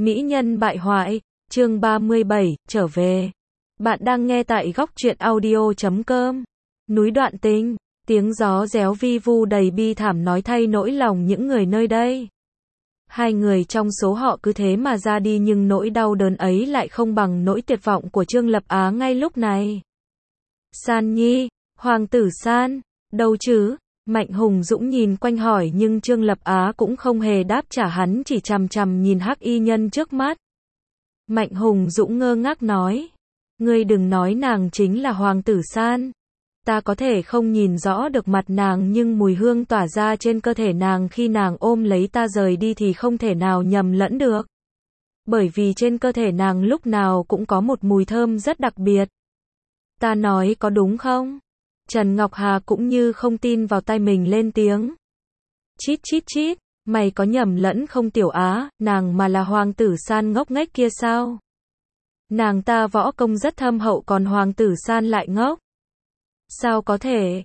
Mỹ nhân bại hoại, chương 37, trở về. Bạn đang nghe tại góc truyện audio.com. Núi Đoạn Tình, tiếng gió réo vi vu đầy bi thảm nói thay nỗi lòng những người nơi đây. Hai người trong số họ cứ thế mà ra đi nhưng nỗi đau đớn ấy lại không bằng nỗi tuyệt vọng của Trương Lập Á ngay lúc này. San Nhi, Hoàng tử San, đâu chứ? Mạnh Hùng Dũng nhìn quanh hỏi nhưng Trương Lập Á cũng không hề đáp trả hắn chỉ chằm chằm nhìn hắc y nhân trước mắt. Mạnh Hùng Dũng ngơ ngác nói. Ngươi đừng nói nàng chính là Hoàng tử San. Ta có thể không nhìn rõ được mặt nàng nhưng mùi hương tỏa ra trên cơ thể nàng khi nàng ôm lấy ta rời đi thì không thể nào nhầm lẫn được. Bởi vì trên cơ thể nàng lúc nào cũng có một mùi thơm rất đặc biệt. Ta nói có đúng không? Trần Ngọc Hà cũng như không tin vào tai mình lên tiếng. Chít chít chít, mày có nhầm lẫn không Tiểu Á, nàng mà là Hoàng tử San ngốc nghếch kia sao? Nàng ta võ công rất thâm hậu còn Hoàng tử San lại ngốc. Sao có thể?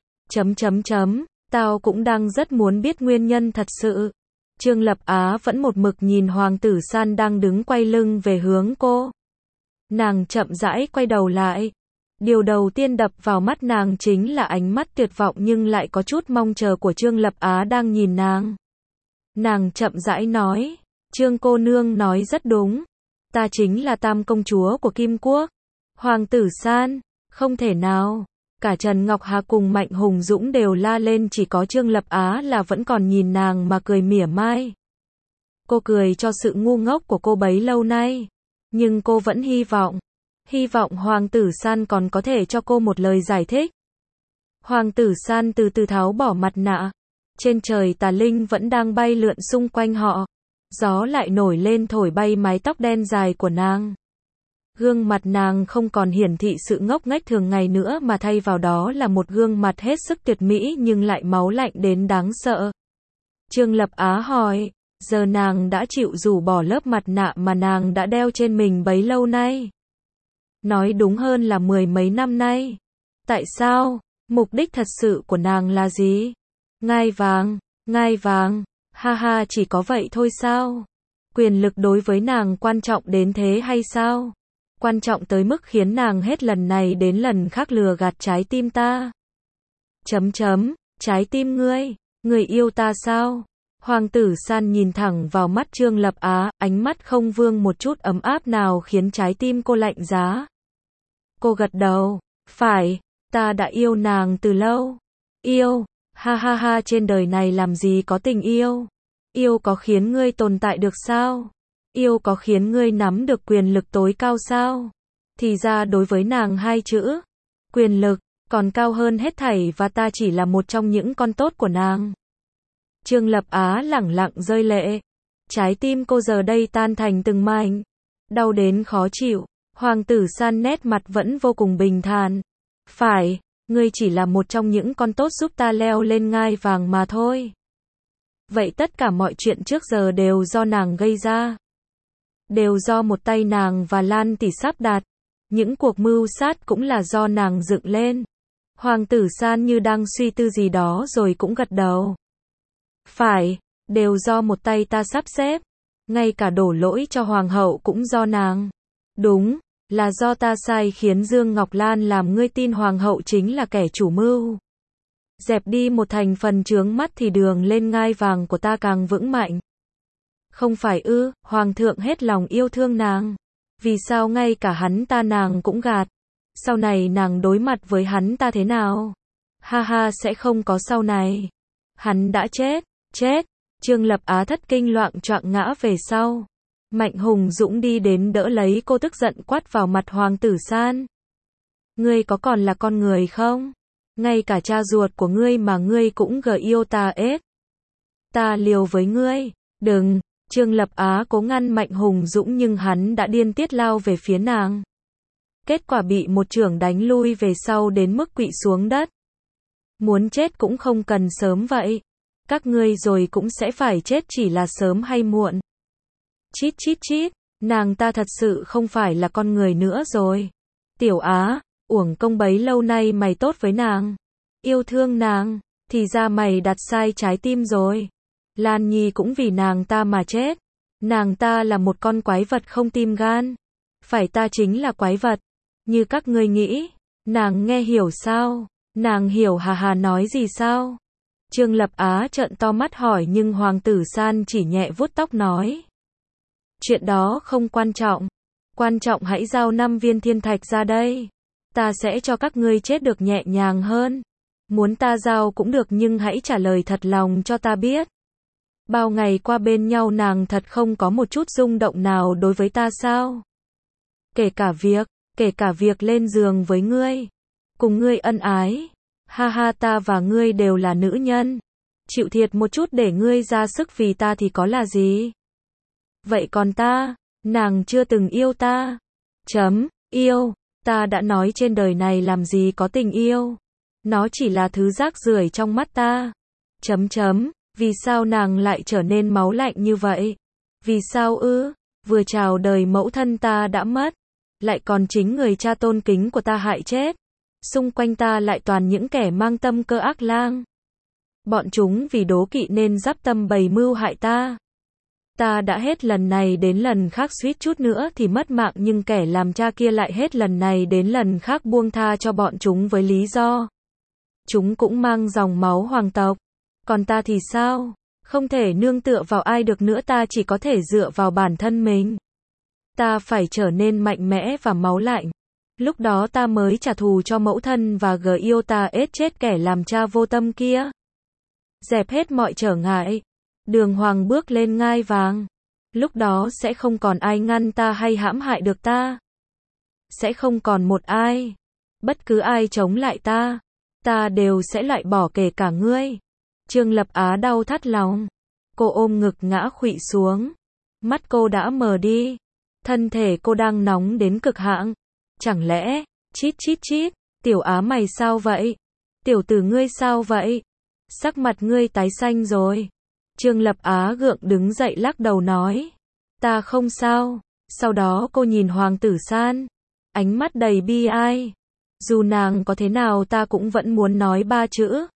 Tao cũng đang rất muốn biết nguyên nhân thật sự. Trương Lập Á vẫn một mực nhìn Hoàng tử San đang đứng quay lưng về hướng cô. Nàng chậm rãi quay đầu lại. Điều đầu tiên đập vào mắt nàng chính là ánh mắt tuyệt vọng nhưng lại có chút mong chờ của Trương Lập Á đang nhìn nàng. Nàng chậm rãi nói, Trương cô nương nói rất đúng. Ta chính là Tam công chúa của Kim Quốc. Hoàng tử San, không thể nào. Cả Trần Ngọc Hà cùng Mạnh Hùng Dũng đều la lên chỉ có Trương Lập Á là vẫn còn nhìn nàng mà cười mỉa mai. Cô cười cho sự ngu ngốc của cô bấy lâu nay. Nhưng cô vẫn hy vọng Hoàng tử San còn có thể cho cô một lời giải thích. Hoàng tử San từ từ tháo bỏ mặt nạ. Trên trời tà linh vẫn đang bay lượn xung quanh họ. Gió lại nổi lên thổi bay mái tóc đen dài của nàng. Gương mặt nàng không còn hiển thị sự ngốc nghếch thường ngày nữa mà thay vào đó là một gương mặt hết sức tuyệt mỹ nhưng lại máu lạnh đến đáng sợ. Trương Lập Á hỏi, giờ nàng đã chịu rũ bỏ lớp mặt nạ mà nàng đã đeo trên mình bấy lâu nay. Nói đúng hơn là mười mấy năm nay. Tại sao? Mục đích thật sự của nàng là gì? Ngai vàng, ha ha chỉ có vậy thôi sao? Quyền lực đối với nàng quan trọng đến thế hay sao? Quan trọng tới mức khiến nàng hết lần này đến lần khác lừa gạt trái tim ta. Trái tim ngươi yêu ta sao? Hoàng tử San nhìn thẳng vào mắt Trương Lập Á, ánh mắt không vương một chút ấm áp nào khiến trái tim cô lạnh giá. Cô gật đầu, phải, ta đã yêu nàng từ lâu. Yêu, ha ha ha trên đời này làm gì có tình yêu? Yêu có khiến ngươi tồn tại được sao? Yêu có khiến ngươi nắm được quyền lực tối cao sao? Thì ra đối với nàng hai chữ, quyền lực, còn cao hơn hết thảy và ta chỉ là một trong những con tốt của nàng. Trương Lập Á lẳng lặng rơi lệ. Trái tim cô giờ đây tan thành từng mảnh. Đau đến khó chịu. Hoàng tử San nét mặt vẫn vô cùng bình thản. Phải, ngươi chỉ là một trong những con tốt giúp ta leo lên ngai vàng mà thôi. Vậy tất cả mọi chuyện trước giờ đều do nàng gây ra. Đều do một tay nàng và Lan tỷ sắp đặt. Những cuộc mưu sát cũng là do nàng dựng lên. Hoàng tử San như đang suy tư gì đó rồi cũng gật đầu. Phải, đều do một tay ta sắp xếp. Ngay cả đổ lỗi cho hoàng hậu cũng do nàng. Đúng, là do ta sai khiến Dương Ngọc Lan làm ngươi tin hoàng hậu chính là kẻ chủ mưu. Dẹp đi một thành phần chướng mắt thì đường lên ngai vàng của ta càng vững mạnh. Không phải ư, hoàng thượng hết lòng yêu thương nàng. Vì sao ngay cả hắn ta nàng cũng gạt? Sau này nàng đối mặt với hắn ta thế nào? Ha ha sẽ không có sau này. Hắn đã chết. Trương Lập Á thất kinh loạng choạng ngã về sau. Mạnh Hùng Dũng đi đến đỡ lấy cô tức giận quát vào mặt Hoàng tử San. Ngươi có còn là con người không? Ngay cả cha ruột của ngươi mà ngươi cũng yêu ta ết. Ta liều với ngươi. Đừng. Trương Lập Á cố ngăn Mạnh Hùng Dũng nhưng hắn đã điên tiết lao về phía nàng. Kết quả bị một chưởng đánh lui về sau đến mức quỵ xuống đất. Muốn chết cũng không cần sớm vậy. Các ngươi rồi cũng sẽ phải chết chỉ là sớm hay muộn. Chít, nàng ta thật sự không phải là con người nữa rồi. Tiểu Á, uổng công bấy lâu nay mày tốt với nàng. Yêu thương nàng, thì ra mày đặt sai trái tim rồi. Lan Nhi cũng vì nàng ta mà chết. Nàng ta là một con quái vật không tim gan. Phải, ta chính là quái vật. Như các ngươi nghĩ. Nàng nghe hiểu sao? Nàng hiểu hà hà nói gì sao? Trương Lập Á trợn to mắt hỏi nhưng Hoàng tử San chỉ nhẹ vuốt tóc nói. Chuyện đó không quan trọng. Quan trọng hãy giao 5 viên thiên thạch ra đây. Ta sẽ cho các ngươi chết được nhẹ nhàng hơn. Muốn ta giao cũng được nhưng hãy trả lời thật lòng cho ta biết. Bao ngày qua bên nhau nàng thật không có một chút rung động nào đối với ta sao? Kể cả việc lên giường với ngươi. Cùng ngươi ân ái. Ha ha, ta và ngươi đều là nữ nhân. Chịu thiệt một chút để ngươi ra sức vì ta thì có là gì? Vậy còn ta? Nàng chưa từng yêu ta. Yêu. Ta đã nói trên đời này làm gì có tình yêu. Nó chỉ là thứ rác rưởi trong mắt ta. Vì sao nàng lại trở nên máu lạnh như vậy? Vì sao ư? Vừa chào đời mẫu thân ta đã mất. Lại còn chính người cha tôn kính của ta hại chết. Xung quanh ta lại toàn những kẻ mang tâm cơ ác lang. Bọn chúng vì đố kỵ nên dắp tâm bày mưu hại ta. Ta đã hết lần này đến lần khác suýt chút nữa thì mất mạng nhưng kẻ làm cha kia lại hết lần này đến lần khác buông tha cho bọn chúng với lý do. Chúng cũng mang dòng máu hoàng tộc. Còn ta thì sao? Không thể nương tựa vào ai được nữa, ta chỉ có thể dựa vào bản thân mình. Ta phải trở nên mạnh mẽ và máu lạnh. Lúc đó ta mới trả thù cho mẫu thân và yêu ta ết chết kẻ làm cha vô tâm kia. Dẹp hết mọi trở ngại. Đường Hoàng bước lên ngai vàng. Lúc đó sẽ không còn ai ngăn ta hay hãm hại được ta. Sẽ không còn một ai. Bất cứ ai chống lại ta. Ta đều sẽ loại bỏ kể cả ngươi. Trương Lập Á đau thắt lòng. Cô ôm ngực ngã khuỵu xuống. Mắt cô đã mờ đi. Thân thể cô đang nóng đến cực hạn. Chẳng lẽ, chít, tiểu Á mày sao vậy? Tiểu tử ngươi sao vậy? Sắc mặt ngươi tái xanh rồi. Trương Lập Á gượng đứng dậy lắc đầu nói. Ta không sao. Sau đó cô nhìn Hoàng tử San. Ánh mắt đầy bi ai. Dù nàng có thế nào ta cũng vẫn muốn nói 3 chữ.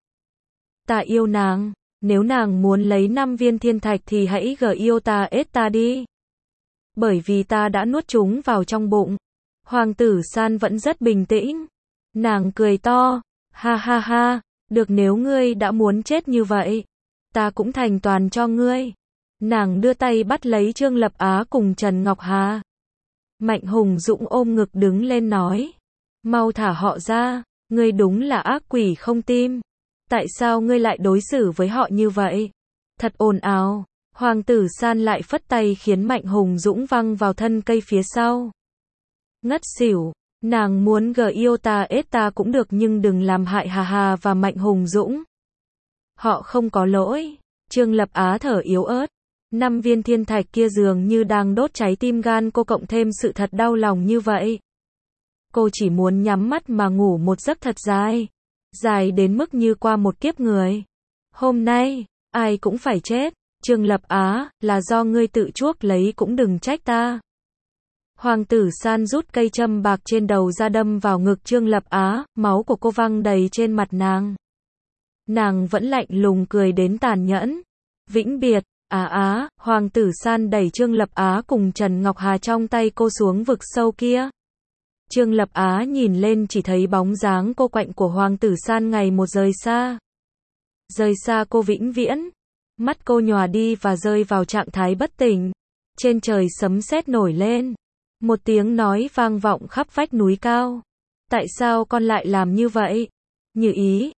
Ta yêu nàng. Nếu nàng muốn lấy 5 viên thiên thạch thì hãy yêu ta ết ta đi. Bởi vì ta đã nuốt chúng vào trong bụng. Hoàng tử San vẫn rất bình tĩnh. Nàng cười to. Ha ha ha. Được, nếu ngươi đã muốn chết như vậy. Ta cũng thành toàn cho ngươi. Nàng đưa tay bắt lấy Trương Lập Á cùng Trần Ngọc Hà. Mạnh Hùng Dũng ôm ngực đứng lên nói. Mau thả họ ra. Ngươi đúng là ác quỷ không tim. Tại sao ngươi lại đối xử với họ như vậy? Thật ồn ào. Hoàng tử San lại phất tay khiến Mạnh Hùng Dũng văng vào thân cây phía sau. Ngất xỉu. Nàng muốn yêu ta ết ta cũng được nhưng đừng làm hại Hà Hà và Mạnh Hùng Dũng. Họ không có lỗi. Trương Lập Á thở yếu ớt. 5 viên thiên thạch kia dường như đang đốt cháy tim gan cô, cộng thêm sự thật đau lòng như vậy. Cô chỉ muốn nhắm mắt mà ngủ một giấc thật dài. Dài đến mức như qua một kiếp người. Hôm nay, ai cũng phải chết. Trương Lập Á, là do ngươi tự chuốc lấy cũng đừng trách ta. Hoàng tử San rút cây châm bạc trên đầu ra đâm vào ngực Trương Lập Á, máu của cô văng đầy trên mặt nàng. Nàng vẫn lạnh lùng cười đến tàn nhẫn. Vĩnh biệt, Hoàng tử San đẩy Trương Lập Á cùng Trần Ngọc Hà trong tay cô xuống vực sâu kia. Trương Lập Á nhìn lên chỉ thấy bóng dáng cô quạnh của Hoàng tử San ngày một rời xa. Rời xa cô vĩnh viễn. Mắt cô nhòa đi và rơi vào trạng thái bất tỉnh. Trên trời sấm sét nổi lên. Một tiếng nói vang vọng khắp vách núi cao. Tại sao con lại làm như vậy? Như ý,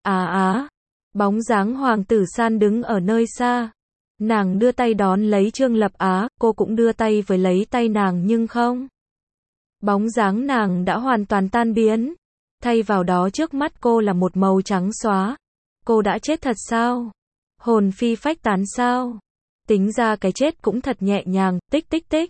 Bóng dáng Hoàng tử San đứng ở nơi xa. Nàng đưa tay đón lấy Trương Lập Á, cô cũng đưa tay với lấy tay nàng nhưng không. Bóng dáng nàng đã hoàn toàn tan biến. Thay vào đó trước mắt cô là một màu trắng xóa. Cô đã chết thật sao? Hồn phi phách tán sao? Tính ra cái chết cũng thật nhẹ nhàng, tích.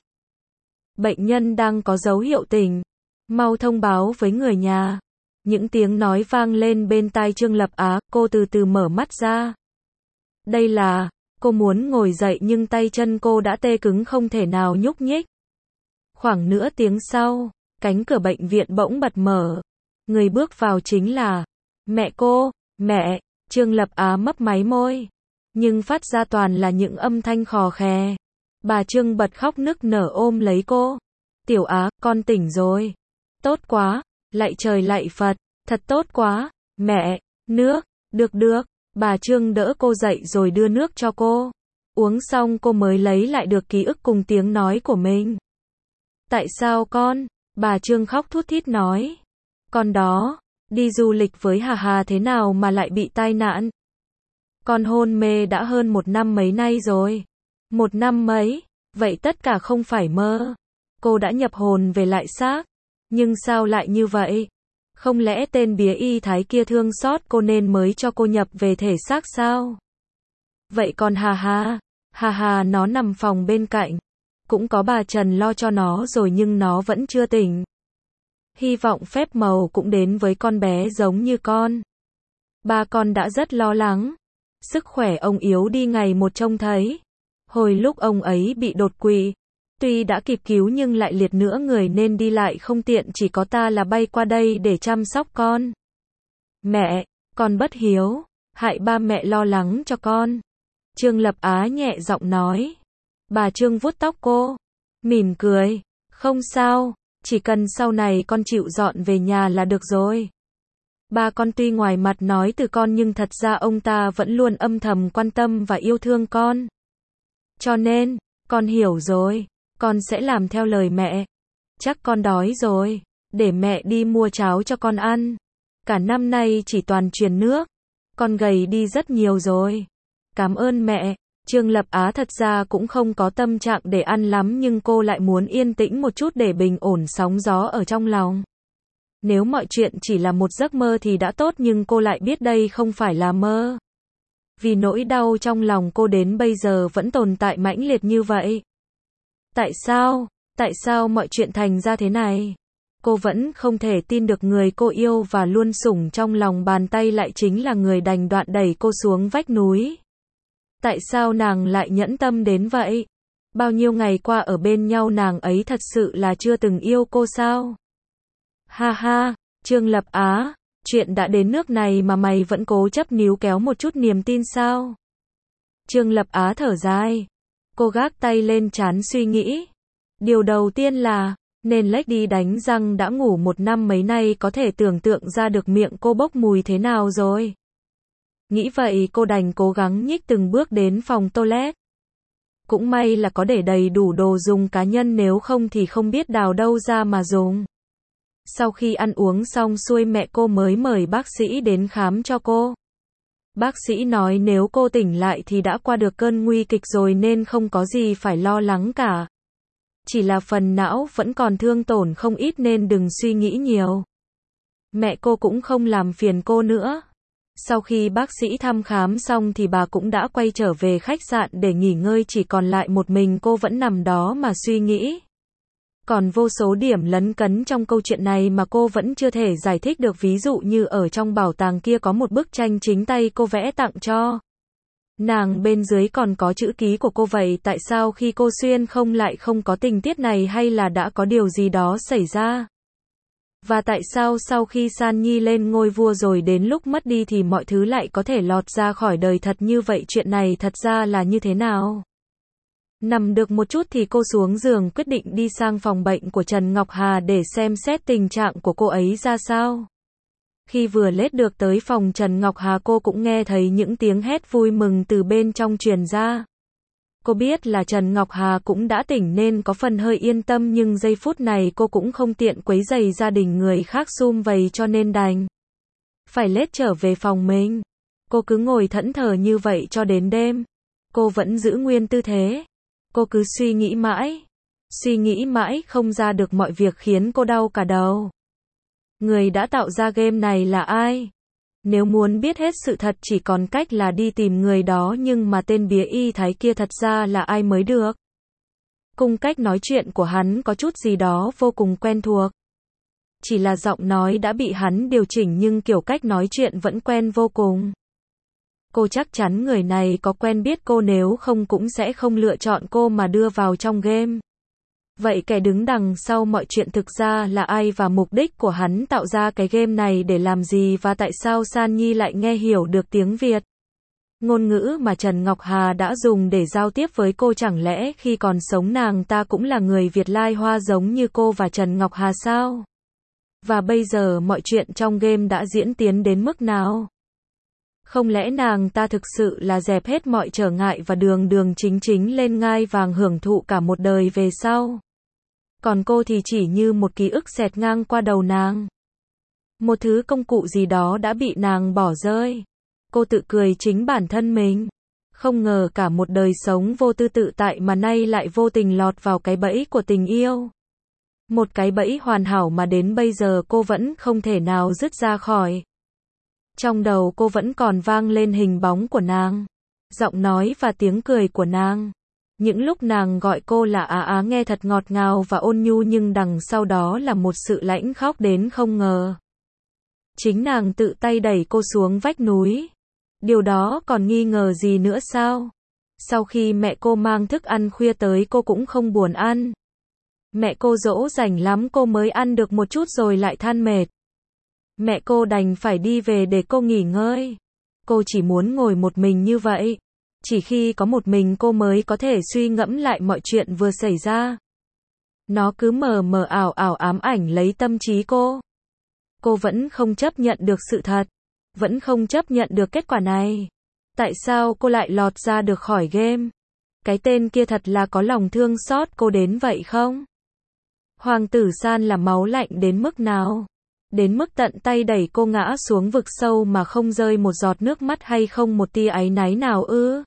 Bệnh nhân đang có dấu hiệu tỉnh. Mau thông báo với người nhà. Những tiếng nói vang lên bên tai Trương Lập Á, cô từ từ mở mắt ra. Đây là, cô muốn ngồi dậy nhưng tay chân cô đã tê cứng không thể nào nhúc nhích. Khoảng nửa tiếng sau, cánh cửa bệnh viện bỗng bật mở. Người bước vào chính là mẹ cô. Mẹ. Trương Lập Á mấp máy môi, nhưng phát ra toàn là những âm thanh khò khè. Bà Trương bật khóc nức nở ôm lấy cô. Tiểu Á, con tỉnh rồi. Tốt quá, lạy trời lạy Phật, thật tốt quá. Mẹ, nước, được. Bà Trương đỡ cô dậy rồi đưa nước cho cô. Uống xong cô mới lấy lại được ký ức cùng tiếng nói của mình. Tại sao con? Bà Trương khóc thút thít nói. Con đó, đi du lịch với Hà Hà thế nào mà lại bị tai nạn? Con hôn mê đã hơn 1 năm mấy nay rồi. 1 năm mấy? Vậy tất cả không phải mơ. Cô đã nhập hồn về lại xác. Nhưng sao lại như vậy? Không lẽ tên bía y thái kia thương xót cô nên mới cho cô nhập về thể xác sao? Vậy còn Hà Hà nó nằm phòng bên cạnh. Cũng có bà Trần lo cho nó rồi nhưng nó vẫn chưa tỉnh. Hy vọng phép màu cũng đến với con bé giống như con. Ba con đã rất lo lắng. Sức khỏe ông yếu đi ngày một trông thấy. Hồi lúc ông ấy bị đột quỵ, tuy đã kịp cứu nhưng lại liệt nửa người nên đi lại không tiện, chỉ có ta là bay qua đây để chăm sóc con. Mẹ, con bất hiếu, hại ba mẹ lo lắng cho con. Trương Lập Á nhẹ giọng nói. Bà Trương vuốt tóc cô, mỉm cười. Không sao, chỉ cần sau này con chịu dọn về nhà là được rồi. Ba con tuy ngoài mặt nói từ con nhưng thật ra ông ta vẫn luôn âm thầm quan tâm và yêu thương con. Cho nên, con hiểu rồi, con sẽ làm theo lời mẹ. Chắc con đói rồi, để mẹ đi mua cháo cho con ăn. Cả năm nay chỉ toàn truyền nước, con gầy đi rất nhiều rồi. Cảm ơn mẹ. Trương Lập Á thật ra cũng không có tâm trạng để ăn lắm nhưng cô lại muốn yên tĩnh một chút để bình ổn sóng gió ở trong lòng. Nếu mọi chuyện chỉ là một giấc mơ thì đã tốt nhưng cô lại biết đây không phải là mơ. Vì nỗi đau trong lòng cô đến bây giờ vẫn tồn tại mãnh liệt như vậy. Tại sao mọi chuyện thành ra thế này? Cô vẫn không thể tin được người cô yêu và luôn sủng trong lòng bàn tay lại chính là người đành đoạn đẩy cô xuống vách núi. Tại sao nàng lại nhẫn tâm đến vậy? Bao nhiêu ngày qua ở bên nhau nàng ấy thật sự là chưa từng yêu cô sao? Ha, Trương Lập Á, chuyện đã đến nước này mà mày vẫn cố chấp níu kéo một chút niềm tin sao? Trương Lập Á thở dài. Cô gác tay lên trán suy nghĩ. Điều đầu tiên là, nên lách đi đánh răng đã ngủ 1 năm mấy nay có thể tưởng tượng ra được miệng cô bốc mùi thế nào rồi. Nghĩ vậy cô đành cố gắng nhích từng bước đến phòng toilet. Cũng may là có để đầy đủ đồ dùng cá nhân nếu không thì không biết đào đâu ra mà dùng. Sau khi ăn uống xong xuôi mẹ cô mới mời bác sĩ đến khám cho cô. Bác sĩ nói nếu cô tỉnh lại thì đã qua được cơn nguy kịch rồi nên không có gì phải lo lắng cả. Chỉ là phần não vẫn còn thương tổn không ít nên đừng suy nghĩ nhiều. Mẹ cô cũng không làm phiền cô nữa. Sau khi bác sĩ thăm khám xong thì bà cũng đã quay trở về khách sạn để nghỉ ngơi, chỉ còn lại một mình cô vẫn nằm đó mà suy nghĩ. Còn vô số điểm lấn cấn trong câu chuyện này mà cô vẫn chưa thể giải thích được, ví dụ như ở trong bảo tàng kia có một bức tranh chính tay cô vẽ tặng cho nàng, bên dưới còn có chữ ký của cô, vậy tại sao khi cô xuyên không lại không có tình tiết này, hay là đã có điều gì đó xảy ra? Và tại sao sau khi San Nhi lên ngôi vua rồi đến lúc mất đi thì mọi thứ lại có thể lọt ra khỏi đời thật như vậy, chuyện này thật ra là như thế nào? Nằm được một chút thì cô xuống giường quyết định đi sang phòng bệnh của Trần Ngọc Hà để xem xét tình trạng của cô ấy ra sao. Khi vừa lết được tới phòng Trần Ngọc Hà cô cũng nghe thấy những tiếng hét vui mừng từ bên trong truyền ra. Cô biết là Trần Ngọc Hà cũng đã tỉnh nên có phần hơi yên tâm, nhưng giây phút này cô cũng không tiện quấy rầy gia đình người khác sum vầy cho nên đành phải lết trở về phòng mình. Cô cứ ngồi thẫn thờ như vậy cho đến đêm. Cô vẫn giữ nguyên tư thế. Cô cứ suy nghĩ mãi không ra được mọi việc khiến cô đau cả đầu. Người đã tạo ra game này là ai? Nếu muốn biết hết sự thật chỉ còn cách là đi tìm người đó, nhưng mà tên bía y thái kia thật ra là ai mới được? Cung cách nói chuyện của hắn có chút gì đó vô cùng quen thuộc. Chỉ là giọng nói đã bị hắn điều chỉnh nhưng kiểu cách nói chuyện vẫn quen vô cùng. Cô chắc chắn người này có quen biết cô, nếu không cũng sẽ không lựa chọn cô mà đưa vào trong game. Vậy kẻ đứng đằng sau mọi chuyện thực ra là ai và mục đích của hắn tạo ra cái game này để làm gì, và tại sao San Nhi lại nghe hiểu được tiếng Việt? Ngôn ngữ mà Trần Ngọc Hà đã dùng để giao tiếp với cô chẳng lẽ khi còn sống nàng ta cũng là người Việt Lai Hoa giống như cô và Trần Ngọc Hà sao? Và bây giờ mọi chuyện trong game đã diễn tiến đến mức nào? Không lẽ nàng ta thực sự là dẹp hết mọi trở ngại và đường đường chính chính lên ngai vàng hưởng thụ cả một đời về sau? Còn cô thì chỉ như một ký ức xẹt ngang qua đầu nàng. Một thứ công cụ gì đó đã bị nàng bỏ rơi. Cô tự cười chính bản thân mình. Không ngờ cả một đời sống vô tư tự tại mà nay lại vô tình lọt vào cái bẫy của tình yêu. Một cái bẫy hoàn hảo mà đến bây giờ cô vẫn không thể nào dứt ra khỏi. Trong đầu cô vẫn còn vang lên hình bóng của nàng, giọng nói và tiếng cười của nàng. Những lúc nàng gọi cô là Á Á nghe thật ngọt ngào và ôn nhu nhưng đằng sau đó là một sự lãnh khóc đến không ngờ. Chính nàng tự tay đẩy cô xuống vách núi. Điều đó còn nghi ngờ gì nữa sao? Sau khi mẹ cô mang thức ăn khuya tới cô cũng không buồn ăn. Mẹ cô dỗ dành lắm cô mới ăn được một chút rồi lại than mệt. Mẹ cô đành phải đi về để cô nghỉ ngơi. Cô chỉ muốn ngồi một mình như vậy. Chỉ khi có một mình cô mới có thể suy ngẫm lại mọi chuyện vừa xảy ra. Nó cứ mờ mờ ảo ảo ám ảnh lấy tâm trí cô. Cô vẫn không chấp nhận được sự thật. Vẫn không chấp nhận được kết quả này. Tại sao cô lại lọt ra được khỏi game? Cái tên kia thật là có lòng thương xót cô đến vậy không? Hoàng tử San là máu lạnh đến mức nào? Đến mức tận tay đẩy cô ngã xuống vực sâu mà không rơi một giọt nước mắt hay không một tia áy náy nào ư?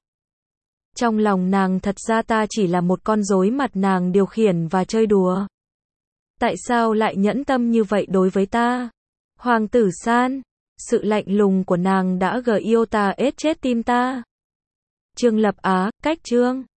Trong lòng nàng thật ra ta chỉ là một con rối mặt nàng điều khiển và chơi đùa. Tại sao lại nhẫn tâm như vậy đối với ta? Hoàng tử San, sự lạnh lùng của nàng đã yêu ta ết chết tim ta. Trương Lập Á, cách chương